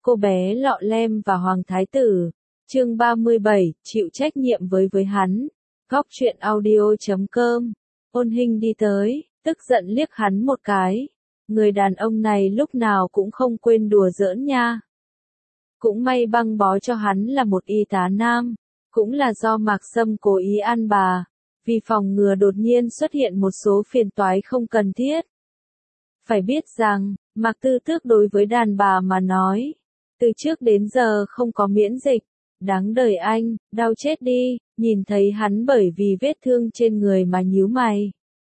cô bé lọ lem và Hoàng Thái Tử. Chương 37, chịu trách nhiệm với hắn. Góc truyện audio.com. Ôn Hinh đi tới, tức giận liếc hắn một cái. Người đàn ông này lúc nào cũng không quên đùa giỡn nha. Cũng may băng bó cho hắn là một y tá nam, cũng là do Mạc Sâm cố ý ăn bà, vì phòng ngừa đột nhiên xuất hiện một số phiền toái không cần thiết. Phải biết rằng, Mạc Tư Tước đối với đàn bà mà nói, từ trước đến giờ không có miễn dịch, đáng đời anh, đau chết đi, nhìn thấy hắn bởi vì vết thương trên người mà nhíu mày.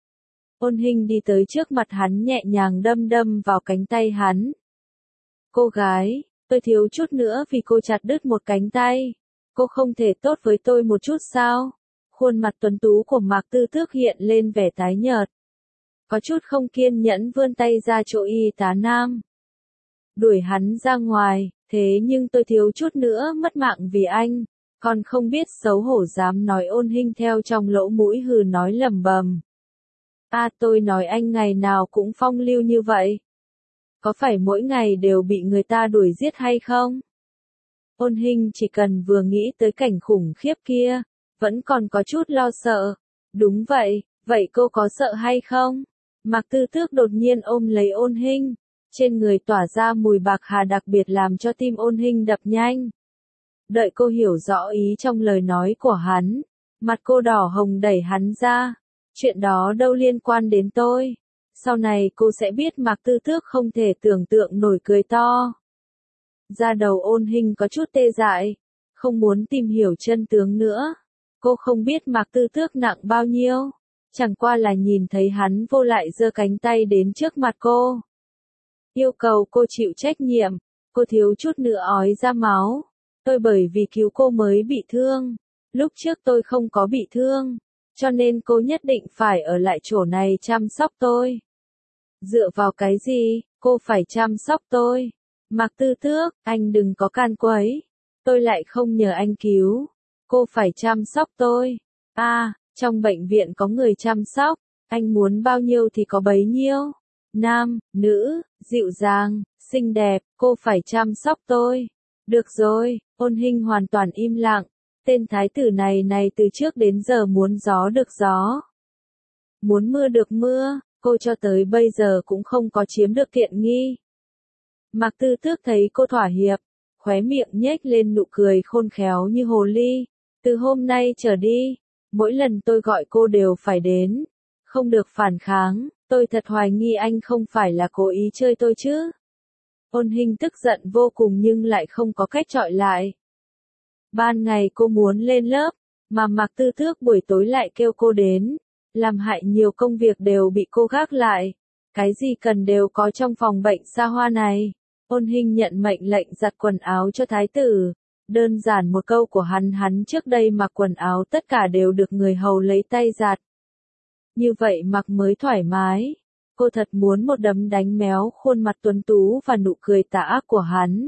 Ôn Hinh đi tới trước mặt hắn nhẹ nhàng đâm đâm vào cánh tay hắn. Cô gái, tôi thiếu chút nữa vì cô chặt đứt một cánh tay. Cô không thể tốt với tôi một chút sao? Khuôn mặt tuấn tú của Mạc Tư Tước hiện lên vẻ tái nhợt. Có chút không kiên nhẫn vươn tay ra chỗ y tá nam. Đuổi hắn ra ngoài, thế nhưng tôi thiếu chút nữa mất mạng vì anh. Còn không biết xấu hổ dám nói. Ôn Hinh theo trong lỗ mũi hừ nói lẩm bẩm. Tôi nói anh ngày nào cũng phong lưu như vậy. Có phải mỗi ngày đều bị người ta đuổi giết hay không? Ôn Hinh chỉ cần vừa nghĩ tới cảnh khủng khiếp kia, vẫn còn có chút lo sợ. Đúng vậy, vậy cô có sợ hay không? Mạc Tư Tước đột nhiên ôm lấy Ôn Hinh, trên người tỏa ra mùi bạc hà đặc biệt làm cho tim Ôn Hinh đập nhanh. Đợi cô hiểu rõ ý trong lời nói của hắn, mặt cô đỏ hồng đẩy hắn ra. Chuyện đó đâu liên quan đến tôi. Sau này cô sẽ biết. Mạc Tư Tước không thể tưởng tượng nổi cười to. Da đầu Ôn Hinh có chút tê dại, không muốn tìm hiểu chân tướng nữa. Cô không biết Mạc Tư Tước nặng bao nhiêu, chẳng qua là nhìn thấy hắn vô lại giơ cánh tay đến trước mặt cô. Yêu cầu cô chịu trách nhiệm, cô thiếu chút nữa ói ra máu. Tôi bởi vì cứu cô mới bị thương, lúc trước tôi không có bị thương, cho nên cô nhất định phải ở lại chỗ này chăm sóc tôi. Dựa vào cái gì, cô phải chăm sóc tôi? Mạc Tư Tước, anh đừng có can quấy. Tôi lại không nhờ anh cứu. Cô phải chăm sóc tôi. Trong bệnh viện có người chăm sóc. Anh muốn bao nhiêu thì có bấy nhiêu. Nam, nữ, dịu dàng, xinh đẹp, cô phải chăm sóc tôi. Được rồi, Ôn Hinh hoàn toàn im lặng. Tên thái tử này từ trước đến giờ muốn gió được gió, muốn mưa được mưa, cô cho tới bây giờ cũng không có chiếm được tiện nghi. Mạc Tư Tước thấy cô thỏa hiệp, khóe miệng nhếch lên nụ cười khôn khéo như hồ ly. Từ hôm nay trở đi, mỗi lần tôi gọi cô đều phải đến, không được phản kháng. Tôi thật hoài nghi anh không phải là cố ý chơi tôi chứ. Ôn Hinh tức giận vô cùng nhưng lại không có cách chọi lại. Ban ngày cô muốn lên lớp, mà Mạc Tư Tước buổi tối lại kêu cô đến, làm hại nhiều công việc đều bị cô gác lại. Cái gì cần đều có trong phòng bệnh xa hoa này. Ôn Hinh nhận mệnh lệnh giặt quần áo cho thái tử. Đơn giản một câu của hắn trước đây mặc quần áo tất cả đều được người hầu lấy tay giặt. Như vậy mặc mới thoải mái. Cô thật muốn một đấm đánh méo khuôn mặt tuấn tú và nụ cười tà ác của hắn.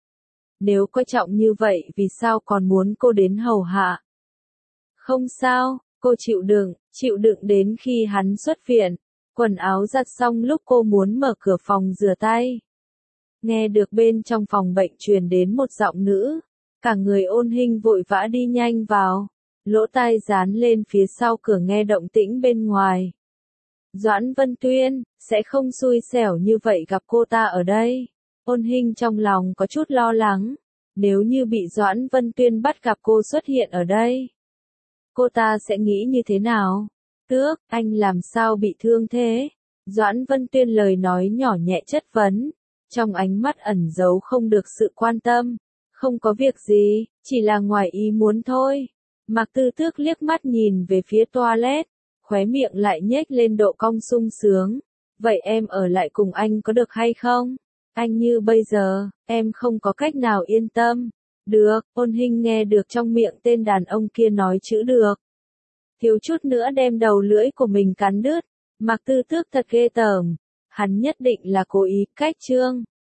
Nếu coi trọng như vậy vì sao còn muốn cô đến hầu hạ? Không sao, cô chịu đựng đến khi hắn xuất viện. Quần áo giặt xong lúc cô muốn mở cửa phòng rửa tay. Nghe được bên trong phòng bệnh truyền đến một giọng nữ. Cả người Ôn Hinh vội vã đi nhanh vào. Lỗ tai dán lên phía sau cửa nghe động tĩnh bên ngoài. Doãn Vân Tuyên, sẽ không xui xẻo như vậy gặp cô ta ở đây. Ôn Hinh trong lòng có chút lo lắng. Nếu như bị Doãn Vân Tuyên bắt gặp cô xuất hiện ở đây, cô ta sẽ nghĩ như thế nào? Tước, anh làm sao bị thương thế? Doãn Vân Tuyên lời nói nhỏ nhẹ chất vấn, trong ánh mắt ẩn giấu không được sự quan tâm. Không có việc gì, chỉ là ngoài ý muốn thôi. Mạc Tư Tước liếc mắt nhìn về phía toilet, khóe miệng lại nhếch lên độ cong sung sướng. Vậy em ở lại cùng anh có được hay không? Anh như bây giờ, em không có cách nào yên tâm. Được, Ôn Hinh nghe được trong miệng tên đàn ông kia nói chữ được. Thiếu chút nữa đem đầu lưỡi của mình cắn đứt. Mạc Tư Tước thật ghê tởm. Hắn nhất định là cố ý cách trương.